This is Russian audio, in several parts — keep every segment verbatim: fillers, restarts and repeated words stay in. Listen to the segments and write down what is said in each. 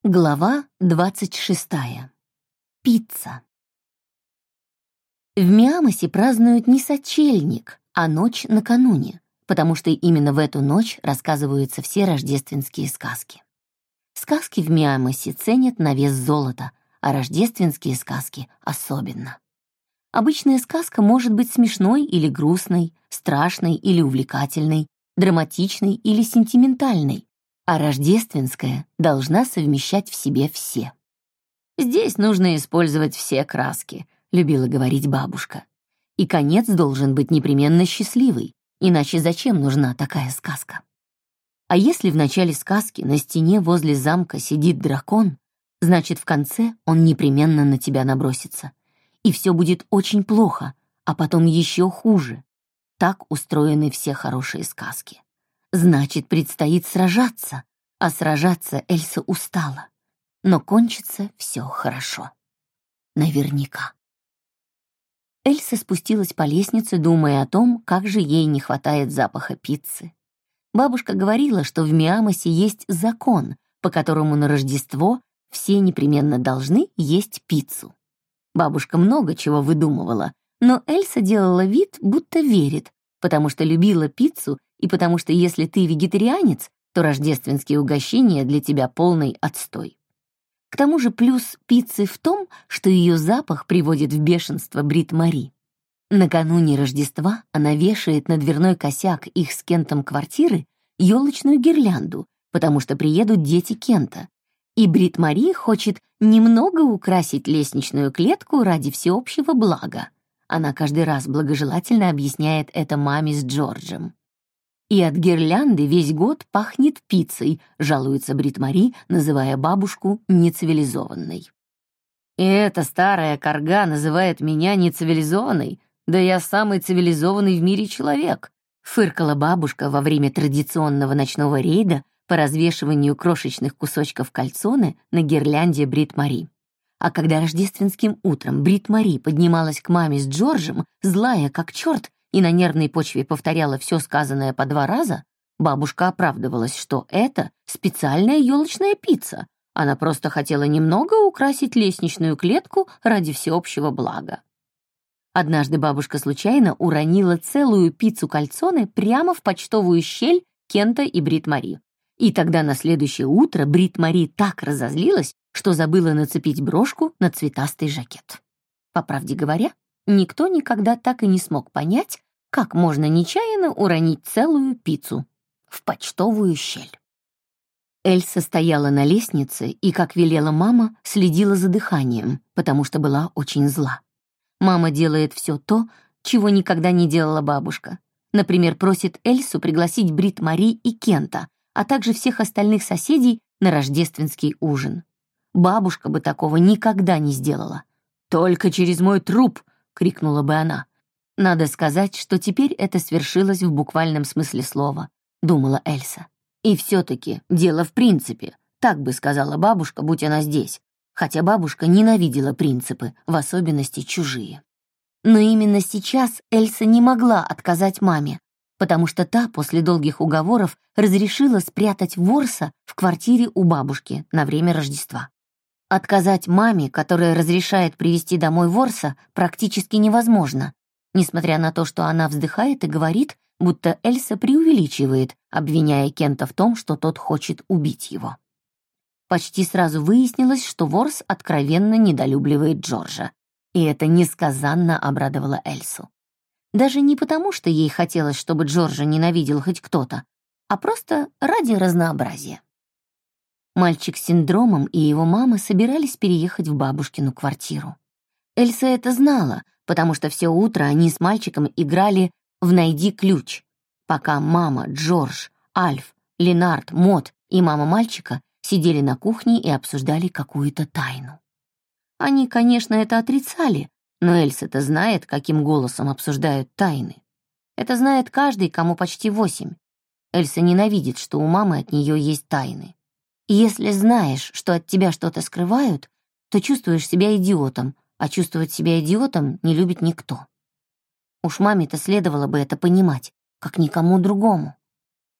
Глава двадцать шестая. Пицца. В Миамосе празднуют не сочельник, а ночь накануне, потому что именно в эту ночь рассказываются все рождественские сказки. Сказки в Миамосе ценят на вес золота, а рождественские сказки особенно. Обычная сказка может быть смешной или грустной, страшной или увлекательной, драматичной или сентиментальной, а рождественская должна совмещать в себе все. «Здесь нужно использовать все краски», — любила говорить бабушка. «И конец должен быть непременно счастливый, иначе зачем нужна такая сказка?» А если в начале сказки на стене возле замка сидит дракон, значит, в конце он непременно на тебя набросится. И все будет очень плохо, а потом еще хуже. Так устроены все хорошие сказки. Значит, предстоит сражаться, а сражаться Эльса устала. Но кончится все хорошо. Наверняка. Эльса спустилась по лестнице, думая о том, как же ей не хватает запаха пиццы. Бабушка говорила, что в Миамосе есть закон, по которому на Рождество все непременно должны есть пиццу. Бабушка много чего выдумывала, но Эльса делала вид, будто верит, потому что любила пиццу и потому что если ты вегетарианец, то рождественские угощения для тебя полный отстой. К тому же плюс пиццы в том, что ее запах приводит в бешенство Брит-Мари. Накануне Рождества она вешает на дверной косяк их с Кентом квартиры елочную гирлянду, потому что приедут дети Кента, и Брит-Мари хочет немного украсить лестничную клетку ради всеобщего блага. Она каждый раз благожелательно объясняет это маме с Джорджем. «И от гирлянды весь год пахнет пиццей», — жалуется Брит-Мари, называя бабушку нецивилизованной. «И эта старая корга называет меня нецивилизованной? Да я самый цивилизованный в мире человек», — фыркала бабушка во время традиционного ночного рейда по развешиванию крошечных кусочков кальцоны на гирлянде Брит-Мари. А когда рождественским утром Брит-Мари поднималась к маме с Джорджем, злая как черт, и на нервной почве повторяла все сказанное по два раза, бабушка оправдывалась, что это специальная елочная пицца. Она просто хотела немного украсить лестничную клетку ради всеобщего блага. Однажды бабушка случайно уронила целую пиццу кальцоне прямо в почтовую щель Кента и Брит-Мари. И тогда на следующее утро Брит-Мари так разозлилась, что забыла нацепить брошку на цветастый жакет. По правде говоря, никто никогда так и не смог понять, как можно нечаянно уронить целую пиццу в почтовую щель. Эльса стояла на лестнице и, как велела мама, следила за дыханием, потому что была очень зла. Мама делает все то, чего никогда не делала бабушка. Например, просит Эльсу пригласить Брит-Мари и Кента, а также всех остальных соседей на рождественский ужин. Бабушка бы такого никогда не сделала. «Только через мой труп!» — крикнула бы она. «Надо сказать, что теперь это свершилось в буквальном смысле слова», — думала Эльса. «И все-таки дело в принципе», — так бы сказала бабушка, будь она здесь, хотя бабушка ненавидела принципы, в особенности чужие. Но именно сейчас Эльса не могла отказать маме, потому что та после долгих уговоров разрешила спрятать ворса в квартире у бабушки на время Рождества. Отказать маме, которая разрешает привезти домой ворса, практически невозможно, несмотря на то, что она вздыхает и говорит, будто Эльса преувеличивает, обвиняя Кента в том, что тот хочет убить его. Почти сразу выяснилось, что ворс откровенно недолюбливает Джорджа, и это несказанно обрадовало Эльсу. Даже не потому, что ей хотелось, чтобы Джорджа ненавидел хоть кто-то, а просто ради разнообразия. Мальчик с синдромом и его мама собирались переехать в бабушкину квартиру. Эльса это знала, потому что все утро они с мальчиком играли в «Найди ключ», пока мама, Джордж, Альф, Ленард, Мот и мама мальчика сидели на кухне и обсуждали какую-то тайну. Они, конечно, это отрицали, но Эльса-то знает, каким голосом обсуждают тайны. Это знает каждый, кому почти восемь. Эльса ненавидит, что у мамы от нее есть тайны. И если знаешь, что от тебя что-то скрывают, то чувствуешь себя идиотом, а чувствовать себя идиотом не любит никто. Уж маме-то следовало бы это понимать, как никому другому.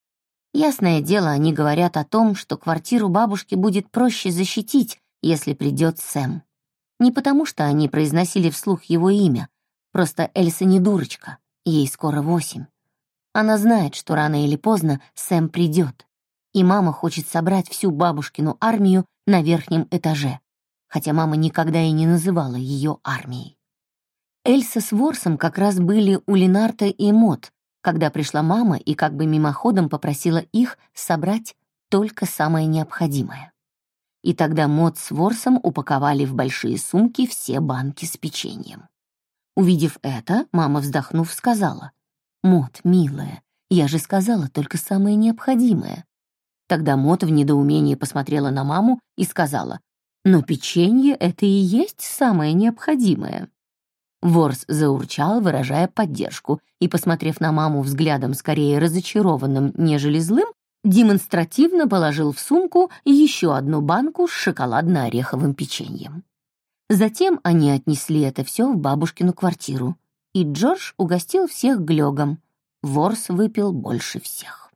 Ясное дело, они говорят о том, что квартиру бабушки будет проще защитить, если придет Сэм. Не потому, что они произносили вслух его имя, просто Эльса не дурочка, ей скоро восемь. Она знает, что рано или поздно Сэм придет, и мама хочет собрать всю бабушкину армию на верхнем этаже, хотя мама никогда и не называла ее армией. Эльса с Ворсом как раз были у Ленарта и Мот, когда пришла мама и как бы мимоходом попросила их собрать только самое необходимое. И тогда Мот с Ворсом упаковали в большие сумки все банки с печеньем. Увидев это, мама, вздохнув, сказала: «Мот, милая, я же сказала только самое необходимое». Тогда Мот в недоумении посмотрела на маму и сказала: «Но печенье — это и есть самое необходимое». Ворс заурчал, выражая поддержку, и, посмотрев на маму взглядом скорее разочарованным, нежели злым, демонстративно положил в сумку еще одну банку с шоколадно-ореховым печеньем. Затем они отнесли это все в бабушкину квартиру, и Джордж угостил всех глёгом. Ворс выпил больше всех.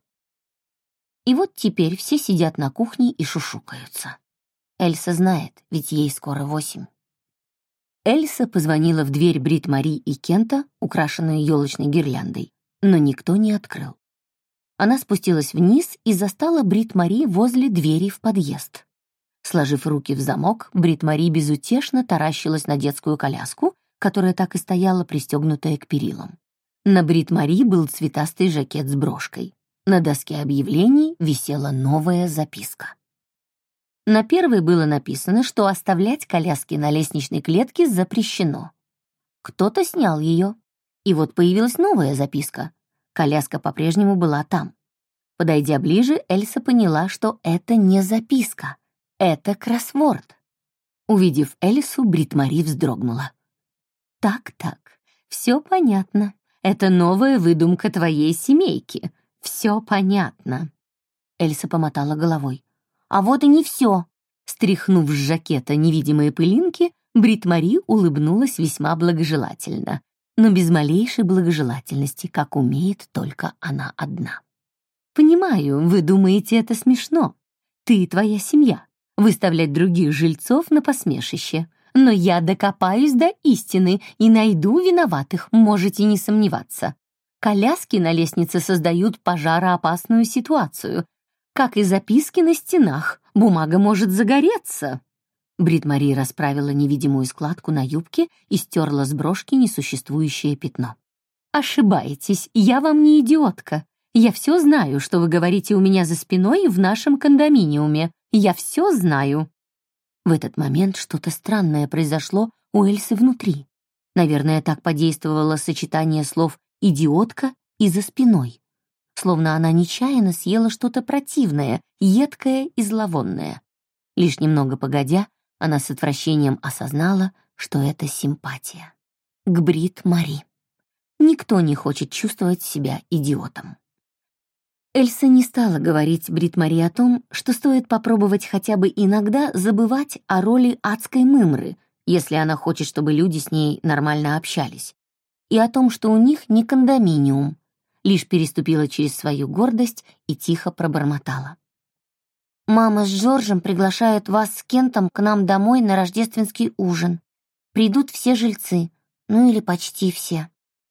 И вот теперь все сидят на кухне и шушукаются. Эльса знает, ведь ей скоро восемь. Эльса позвонила в дверь Брит-Мари и Кента, украшенную елочной гирляндой, но никто не открыл. Она спустилась вниз и застала Брит-Мари возле двери в подъезд. Сложив руки в замок, Брит-Мари безутешно таращилась на детскую коляску, которая так и стояла пристегнутая к перилам. На Брит-Мари был цветастый жакет с брошкой. На доске объявлений висела новая записка. На первой было написано, что оставлять коляски на лестничной клетке запрещено. Кто-то снял ее, и вот появилась новая записка. Коляска по-прежнему была там. Подойдя ближе, Эльса поняла, что это не записка, это кроссворд. Увидев Эльсу, Брит-Мари вздрогнула. «Так-так, все понятно. Это новая выдумка твоей семейки. Все понятно». Эльса помотала головой. «А вот и не все». Стряхнув с жакета невидимые пылинки, Брит-Мари улыбнулась весьма благожелательно, но без малейшей благожелательности, как умеет только она одна. «Понимаю, вы думаете, это смешно. Ты и твоя семья. Выставлять других жильцов на посмешище. Но я докопаюсь до истины и найду виноватых, можете не сомневаться. Коляски на лестнице создают пожароопасную ситуацию. Как и записки на стенах, бумага может загореться». Брит-Мари расправила невидимую складку на юбке и стерла с брошки несуществующее пятно. «Ошибаетесь, я вам не идиотка. Я все знаю, что вы говорите у меня за спиной в нашем кондоминиуме. Я все знаю». В этот момент что-то странное произошло у Эльсы внутри. Наверное, так подействовало сочетание слов «идиотка» и «за спиной». Словно она нечаянно съела что-то противное, едкое и зловонное. Лишь немного погодя, она с отвращением осознала, что это симпатия. К Брит-Мари. Никто не хочет чувствовать себя идиотом. Эльса не стала говорить Брит-Мари о том, что стоит попробовать хотя бы иногда забывать о роли адской мымры, если она хочет, чтобы люди с ней нормально общались, и о том, что у них не кондоминиум, лишь переступила через свою гордость и тихо пробормотала. «Мама с Джорджем приглашают вас с Кентом к нам домой на рождественский ужин. Придут все жильцы, ну или почти все».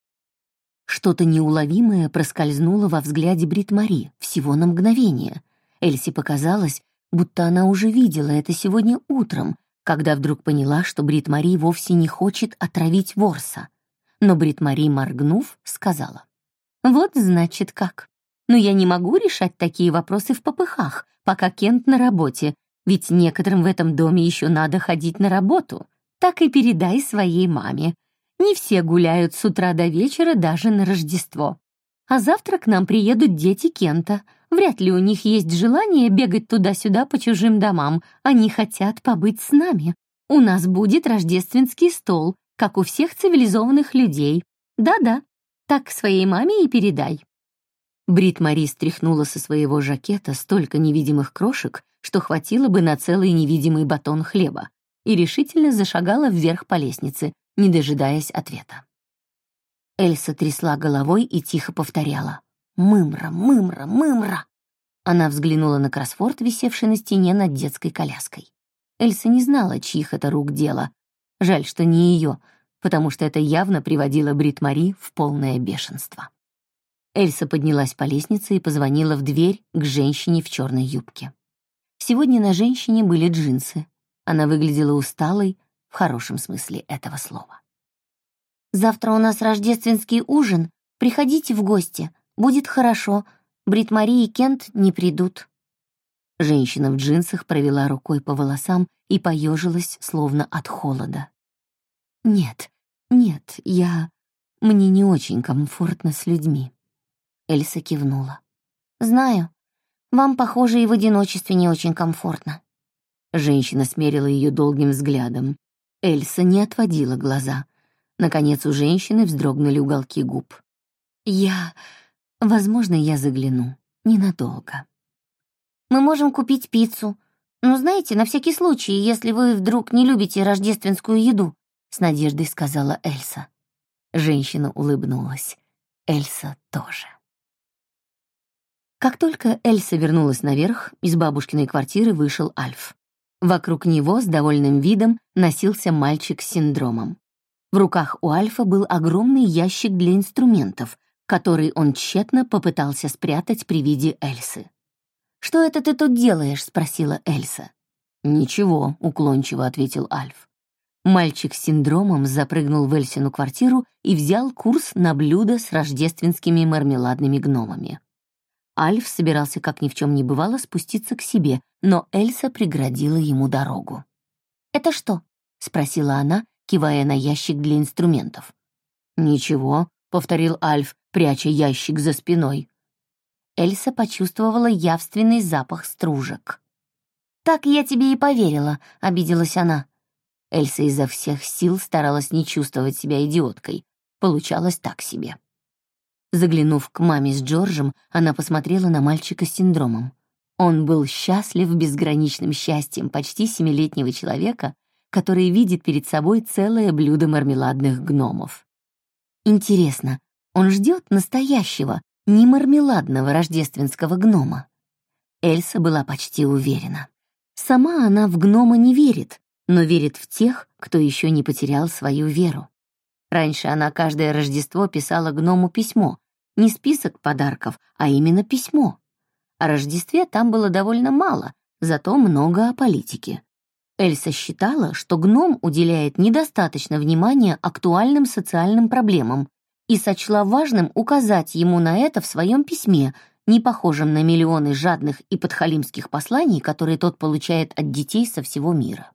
Что-то неуловимое проскользнуло во взгляде Брит-Мари всего на мгновение. Эльсе показалось, будто она уже видела это сегодня утром, когда вдруг поняла, что Брит-Мари вовсе не хочет отравить Ворса. Но Брит-Мари, моргнув, сказала: «Вот, значит, как. Но я не могу решать такие вопросы в попыхах, пока Кент на работе, ведь некоторым в этом доме еще надо ходить на работу. Так и передай своей маме. Не все гуляют с утра до вечера даже на Рождество. А завтра к нам приедут дети Кента. Вряд ли у них есть желание бегать туда-сюда по чужим домам. Они хотят побыть с нами. У нас будет рождественский стол, как у всех цивилизованных людей. Да-да, так своей маме и передай». Брит-Мари стряхнула со своего жакета столько невидимых крошек, что хватило бы на целый невидимый батон хлеба, и решительно зашагала вверх по лестнице, не дожидаясь ответа. Эльса трясла головой и тихо повторяла: «Мымра, мымра, мымра». Она взглянула на кроссворд, висевший на стене над детской коляской. Эльса не знала, чьих это рук дело. Жаль, что не ее, потому что это явно приводило Брит-Мари в полное бешенство. Эльса поднялась по лестнице и позвонила в дверь к женщине в черной юбке. Сегодня на женщине были джинсы. Она выглядела усталой, в хорошем смысле этого слова. «Завтра у нас рождественский ужин. Приходите в гости. Будет хорошо. Брит-Мари и Кент не придут». Женщина в джинсах провела рукой по волосам и поежилась, словно от холода. «Нет, нет, я... Мне не очень комфортно с людьми». Эльса кивнула. «Знаю. Вам, похоже, и в одиночестве не очень комфортно». Женщина смерила ее долгим взглядом. Эльса не отводила глаза. Наконец у женщины вздрогнули уголки губ. «Я... Возможно, я загляну. Ненадолго». «Мы можем купить пиццу. Ну, знаете, на всякий случай, если вы вдруг не любите рождественскую еду», — с надеждой сказала Эльса. Женщина улыбнулась. Эльса тоже. Как только Эльса вернулась наверх, из бабушкиной квартиры вышел Альф. Вокруг него с довольным видом носился мальчик с синдромом. В руках у Альфа был огромный ящик для инструментов, который он тщетно попытался спрятать при виде Эльсы. «Что это ты тут делаешь?» — спросила Эльса. «Ничего», — уклончиво ответил Альф. Мальчик с синдромом запрыгнул в Эльсину квартиру и взял курс на блюдо с рождественскими мармеладными гномами. Альф собирался, как ни в чем не бывало, спуститься к себе, но Эльса преградила ему дорогу. «Это что?» — спросила она, кивая на ящик для инструментов. «Ничего», — повторил Альф, пряча ящик за спиной. Эльса почувствовала явственный запах стружек. «Так я тебе и поверила», — обиделась она. Эльса изо всех сил старалась не чувствовать себя идиоткой. Получалось так себе. Заглянув к маме с Джорджем, она посмотрела на мальчика с синдромом. Он был счастлив безграничным счастьем почти семилетнего человека, который видит перед собой целое блюдо мармеладных гномов. Интересно, он ждет настоящего, не мармеладного рождественского гнома? Эльса была почти уверена. Сама она в гнома не верит, но верит в тех, кто еще не потерял свою веру. Раньше она каждое Рождество писала гному письмо, не список подарков, а именно письмо. О Рождестве там было довольно мало, зато много о политике. Эльса считала, что гном уделяет недостаточно внимания актуальным социальным проблемам и сочла важным указать ему на это в своем письме, не похожем на миллионы жадных и подхалимских посланий, которые тот получает от детей со всего мира.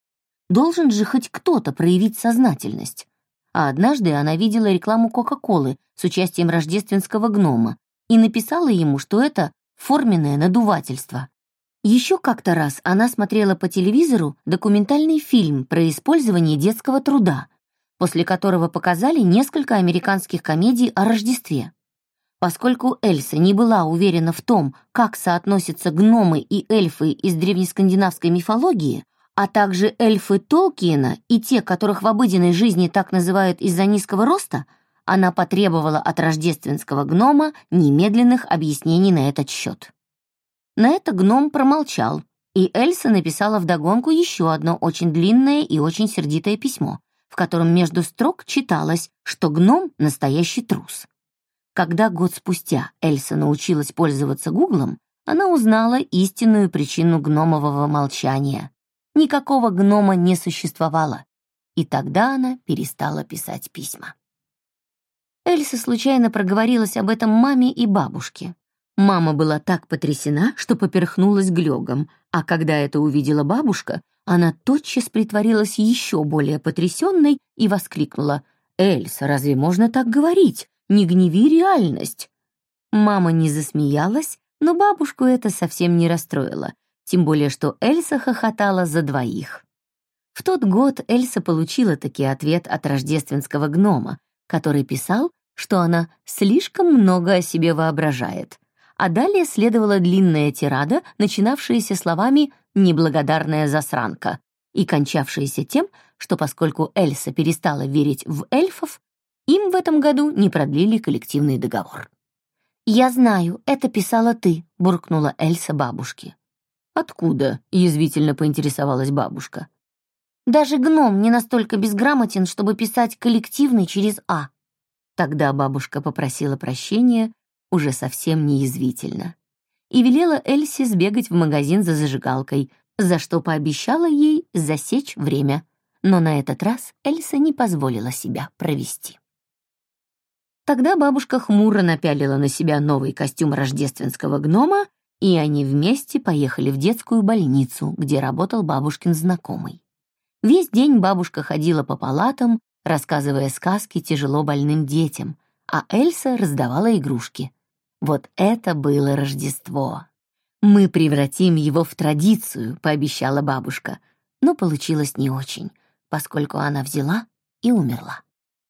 Должен же хоть кто-то проявить сознательность. А однажды она видела рекламу Кока-Колы с участием рождественского гнома и написала ему, что это форменное надувательство. Еще как-то раз она смотрела по телевизору документальный фильм про использование детского труда, после которого показали несколько американских комедий о Рождестве. Поскольку Эльса не была уверена в том, как соотносятся гномы и эльфы из древнескандинавской мифологии, а также эльфы Толкиена и те, которых в обыденной жизни так называют из-за низкого роста, она потребовала от рождественского гнома немедленных объяснений на этот счет. На это гном промолчал, и Эльса написала вдогонку еще одно очень длинное и очень сердитое письмо, в котором между строк читалось, что гном — настоящий трус. Когда год спустя Эльса научилась пользоваться Гуглом, она узнала истинную причину гномового молчания. Никакого гнома не существовало, и тогда она перестала писать письма. Эльса случайно проговорилась об этом маме и бабушке. Мама была так потрясена, что поперхнулась глёгом, а когда это увидела бабушка, она тотчас притворилась еще более потрясенной и воскликнула: «Эльса, разве можно так говорить? Не гневи реальность!» Мама не засмеялась, но бабушку это совсем не расстроило, тем более что Эльса хохотала за двоих. В тот год Эльса получила таки ответ от рождественского гнома, который писал, что она слишком много о себе воображает, а далее следовала длинная тирада, начинавшаяся словами «неблагодарная засранка» и кончавшаяся тем, что поскольку Эльса перестала верить в эльфов, им в этом году не продлили коллективный договор. «Я знаю, это писала ты», — буркнула Эльса бабушке. «Откуда?» — язвительно поинтересовалась бабушка. «Даже гном не настолько безграмотен, чтобы писать коллективный через «а». Тогда бабушка попросила прощения уже совсем не язвительно и велела Эльсе сбегать в магазин за зажигалкой, за что пообещала ей засечь время. Но на этот раз Эльса не позволила себя провести. Тогда бабушка хмуро напялила на себя новый костюм рождественского гнома, и они вместе поехали в детскую больницу, где работал бабушкин знакомый. Весь день бабушка ходила по палатам, рассказывая сказки тяжело больным детям, а Эльса раздавала игрушки. Вот это было Рождество. «Мы превратим его в традицию», — пообещала бабушка, но получилось не очень, поскольку она взяла и умерла.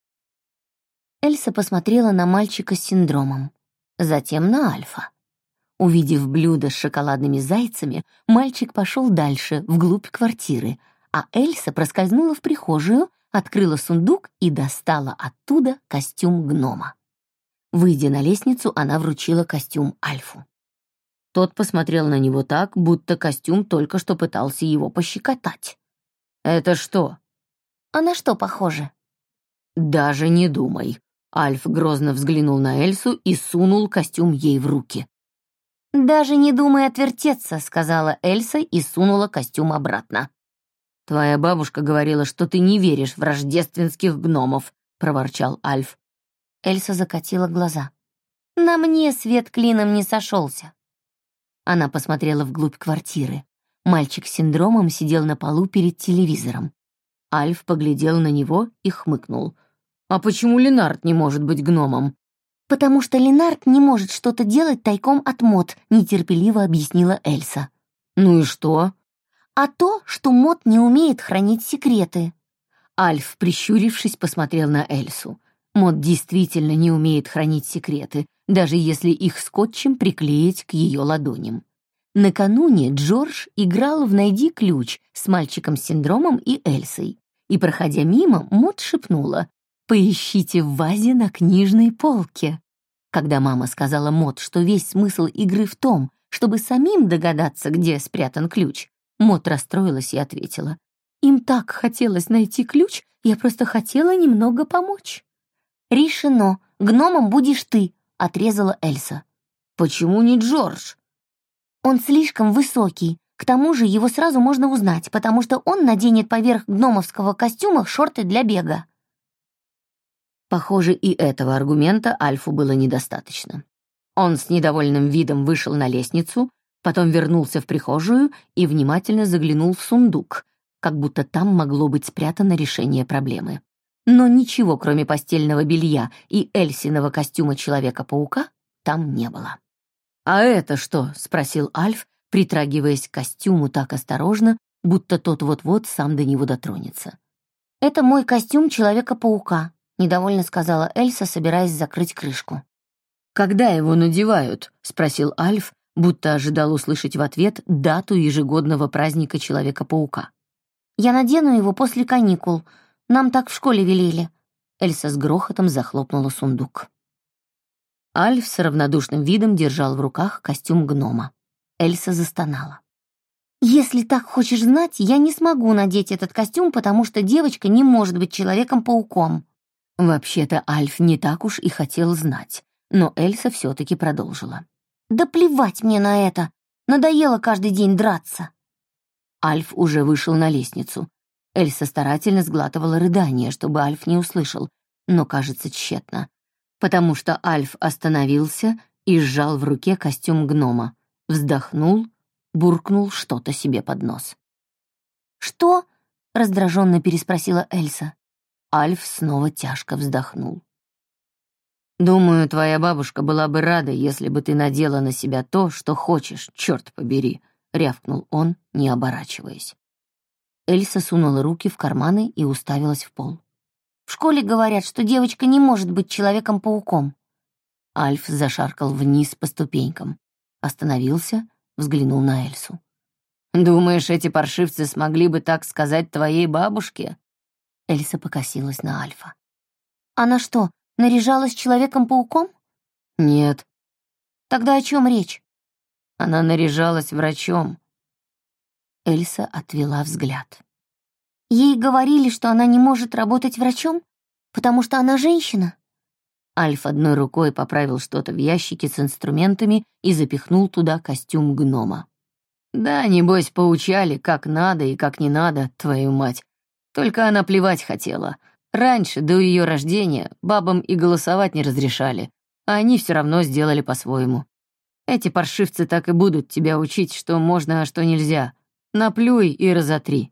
Эльса посмотрела на мальчика с синдромом, затем на Альфа. Увидев блюдо с шоколадными зайцами, мальчик пошел дальше, вглубь квартиры, а Эльса проскользнула в прихожую, открыла сундук и достала оттуда костюм гнома. Выйдя на лестницу, она вручила костюм Альфу. Тот посмотрел на него так, будто костюм только что пытался его пощекотать. «Это что?» «А на что похоже?» «Даже не думай». Альф грозно взглянул на Эльсу и сунул костюм ей в руки. «Даже не думай отвертеться», — сказала Эльса и сунула костюм обратно. «Твоя бабушка говорила, что ты не веришь в рождественских гномов», — проворчал Альф. Эльса закатила глаза. «На мне свет клином не сошелся». Она посмотрела вглубь квартиры. Мальчик с синдромом сидел на полу перед телевизором. Альф поглядел на него и хмыкнул. «А почему Ленард не может быть гномом?» «Потому что Ленард не может что-то делать тайком от Мот», — нетерпеливо объяснила Эльса. «Ну и что?» «А то, что Мот не умеет хранить секреты». Альф, прищурившись, посмотрел на Эльсу. Мот действительно не умеет хранить секреты, даже если их скотчем приклеить к ее ладоням. Накануне Джордж играл в «Найди ключ» с мальчиком с синдромом и Эльсой, и, проходя мимо, Мот шепнула: «Поищите в вазе на книжной полке». Когда мама сказала Мот, что весь смысл игры в том, чтобы самим догадаться, где спрятан ключ, Мот расстроилась и ответила: «Им так хотелось найти ключ, я просто хотела немного помочь». «Решено, гномом будешь ты», — отрезала Эльса. «Почему не Джордж?» «Он слишком высокий. К тому же его сразу можно узнать, потому что он наденет поверх гномовского костюма шорты для бега». Похоже, и этого аргумента Альфу было недостаточно. Он с недовольным видом вышел на лестницу, потом вернулся в прихожую и внимательно заглянул в сундук, как будто там могло быть спрятано решение проблемы. Но ничего, кроме постельного белья и Эльсиного костюма Человека-паука, там не было. «А это что?» — спросил Альф, притрагиваясь к костюму так осторожно, будто тот вот-вот сам до него дотронется. «Это мой костюм Человека-паука», — недовольно сказала Эльса, собираясь закрыть крышку. «Когда его надевают?» — спросил Альф, будто ожидал услышать в ответ дату ежегодного праздника Человека-паука. «Я надену его после каникул. Нам так в школе велели». Эльса с грохотом захлопнула сундук. Альф с равнодушным видом держал в руках костюм гнома. Эльса застонала. «Если так хочешь знать, я не смогу надеть этот костюм, потому что девочка не может быть Человеком-пауком». Вообще-то Альф не так уж и хотел знать, но Эльса все-таки продолжила. «Да плевать мне на это! Надоело каждый день драться!» Альф уже вышел на лестницу. Эльса старательно сглатывала рыдания, чтобы Альф не услышал, но, кажется, тщетно, потому что Альф остановился и сжал в руке костюм гнома, вздохнул, буркнул что-то себе под нос. «Что?» — раздраженно переспросила Эльса. Альф снова тяжко вздохнул. «Думаю, твоя бабушка была бы рада, если бы ты надела на себя то, что хочешь, черт побери», — рявкнул он, не оборачиваясь. Эльса сунула руки в карманы и уставилась в пол. «В школе говорят, что девочка не может быть Человеком-пауком». Альф зашаркал вниз по ступенькам, остановился, взглянул на Эльсу. «Думаешь, эти паршивцы смогли бы так сказать твоей бабушке?» Эльса покосилась на Альфа. «Она что, наряжалась Человеком-пауком?» «Нет. Тогда о чем речь? Она наряжалась врачом. Эльса отвела взгляд. Ей говорили, что она не может работать врачом, потому что она женщина. Альф одной рукой поправил что-то в ящике с инструментами и запихнул туда костюм гнома. Да, небось, поучали, как надо и как не надо, твою мать. Только она плевать хотела. Раньше, до ее рождения, бабам и голосовать не разрешали, а они все равно сделали по-своему. Эти паршивцы так и будут тебя учить, что можно, а что нельзя. Наплюй и разотри.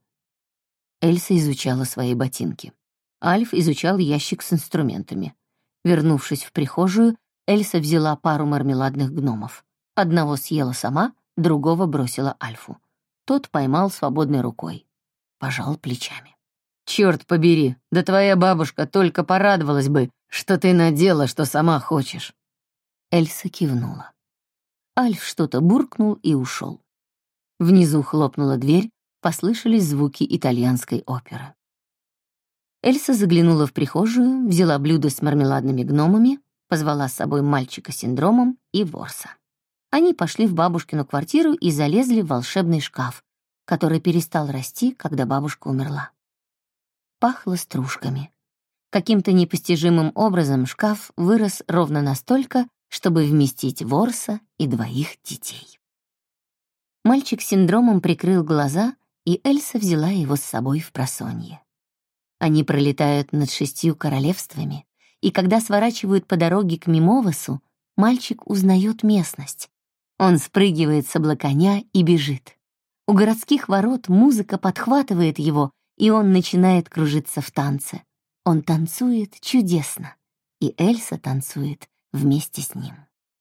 Эльса изучала свои ботинки. Альф изучал ящик с инструментами. Вернувшись в прихожую, Эльса взяла пару мармеладных гномов. Одного съела сама, другого бросила Альфу. Тот поймал свободной рукой. Пожал плечами. «Чёрт побери, да твоя бабушка только порадовалась бы, что ты надела, что сама хочешь». Эльса кивнула. Альф что-то буркнул и ушел. Внизу хлопнула дверь, послышались звуки итальянской оперы. Эльса заглянула в прихожую, взяла блюдо с мармеладными гномами, позвала с собой мальчика с синдромом и ворса. Они пошли в бабушкину квартиру и залезли в волшебный шкаф, который перестал расти, когда бабушка умерла. Пахло стружками. Каким-то непостижимым образом шкаф вырос ровно настолько, чтобы вместить ворса и двоих детей. Мальчик с синдромом прикрыл глаза, и Эльса взяла его с собой в просонье. Они пролетают над шестью королевствами, и когда сворачивают по дороге к Мимовасу, мальчик узнает местность. Он спрыгивает с облаконя и бежит. У городских ворот музыка подхватывает его, и он начинает кружиться в танце. Он танцует чудесно, и Эльса танцует вместе с ним.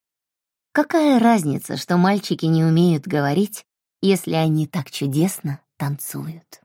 Какая разница, что мальчики не умеют говорить, если они так чудесно танцуют?